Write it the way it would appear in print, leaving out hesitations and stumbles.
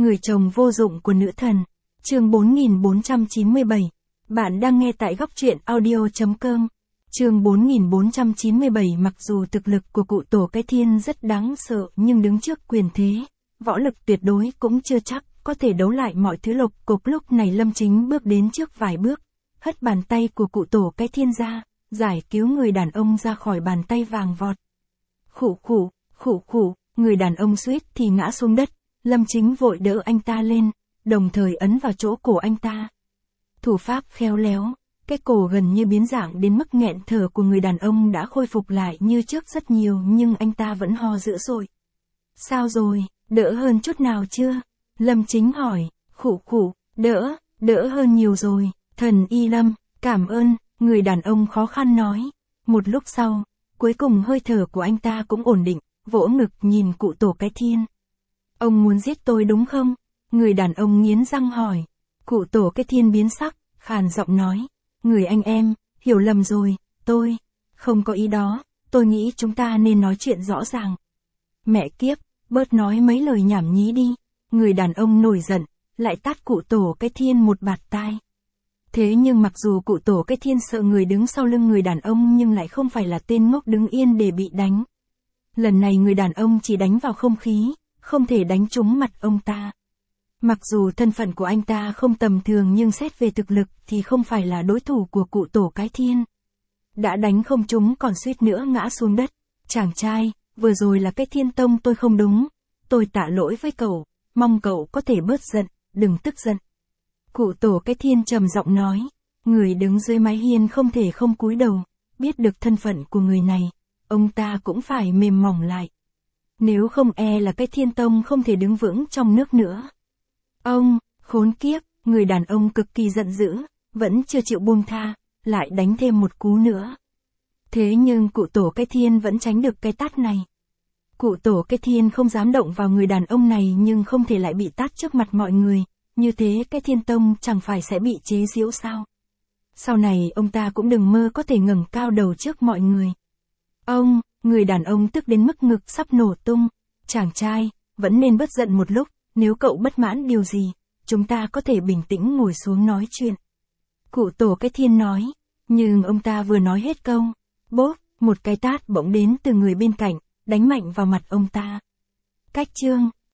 Người chồng vô dụng của nữ thần. Chương 4497. Bạn đang nghe tại góc truyện audio.com. Chương 4497. Mặc dù thực lực của cụ Tổ Cái Thiên rất đáng sợ nhưng đứng trước quyền thế, võ lực tuyệt đối cũng chưa chắc có thể đấu lại mọi thứ. Lục cục lúc này Lâm Chính bước đến trước vài bước, hất bàn tay của cụ Tổ Cái Thiên ra, giải cứu người đàn ông ra khỏi bàn tay vàng vọt. Khụ khụ, người đàn ông suýt thì ngã xuống đất. Lâm Chính vội đỡ anh ta lên, đồng thời ấn vào chỗ cổ anh ta. Thủ pháp khéo léo, cái cổ gần như biến dạng đến mức nghẹn thở của người đàn ông đã khôi phục lại như trước rất nhiều, nhưng anh ta vẫn ho dữ dội. Sao rồi, đỡ hơn chút nào chưa? Lâm Chính hỏi. Khụ, đỡ hơn nhiều rồi, thần y Lâm, cảm ơn, người đàn ông khó khăn nói. Một lúc sau, cuối cùng hơi thở của anh ta cũng ổn định, vỗ ngực nhìn cụ Tổ Cái Thiên. Ông muốn giết tôi đúng không? Người đàn ông nghiến răng hỏi. Cụ Tổ Cái Thiên biến sắc, khàn giọng nói. Người anh em, hiểu lầm rồi, tôi không có ý đó, tôi nghĩ chúng ta nên nói chuyện rõ ràng. Mẹ kiếp, bớt nói mấy lời nhảm nhí đi. Người đàn ông nổi giận, lại tát cụ Tổ Cái Thiên một bạt tai. Thế nhưng mặc dù cụ Tổ Cái Thiên sợ người đứng sau lưng người đàn ông nhưng lại không phải là tên ngốc đứng yên để bị đánh. Lần này người đàn ông chỉ đánh vào không khí, không thể đánh trúng mặt ông ta. Mặc dù thân phận của anh ta không tầm thường nhưng xét về thực lực thì không phải là đối thủ của cụ Tổ Cái Thiên. Đã đánh không trúng còn suýt nữa ngã xuống đất. Chàng trai, vừa rồi là Cái Thiên Tông tôi không đúng. Tôi tạ lỗi với cậu, mong cậu có thể bớt giận, đừng tức giận. Cụ Tổ Cái Thiên trầm giọng nói. Người đứng dưới mái hiên không thể không cúi đầu, biết được thân phận của người này, ông ta cũng phải mềm mỏng lại. Nếu không e là Cái Thiên Tông không thể đứng vững trong nước nữa. Ông, khốn kiếp, người đàn ông cực kỳ giận dữ, vẫn chưa chịu buông tha, lại đánh thêm một cú nữa. Thế nhưng cụ Tổ Cái Thiên vẫn tránh được cái tát này. Cụ Tổ Cái Thiên không dám động vào người đàn ông này nhưng không thể lại bị tát trước mặt mọi người, như thế Cái Thiên Tông chẳng phải sẽ bị chế giễu sao? Sau này ông ta cũng đừng mơ có thể ngẩng cao đầu trước mọi người. Ông, người đàn ông tức đến mức ngực sắp nổ tung. Chàng trai, vẫn nên bớt giận một lúc, nếu cậu bất mãn điều gì, chúng ta có thể bình tĩnh ngồi xuống nói chuyện. Cụ Tổ Cái Thiên nói, nhưng ông ta vừa nói hết câu, bốp, một cái tát bỗng đến từ người bên cạnh, đánh mạnh vào mặt ông ta. Cách chương.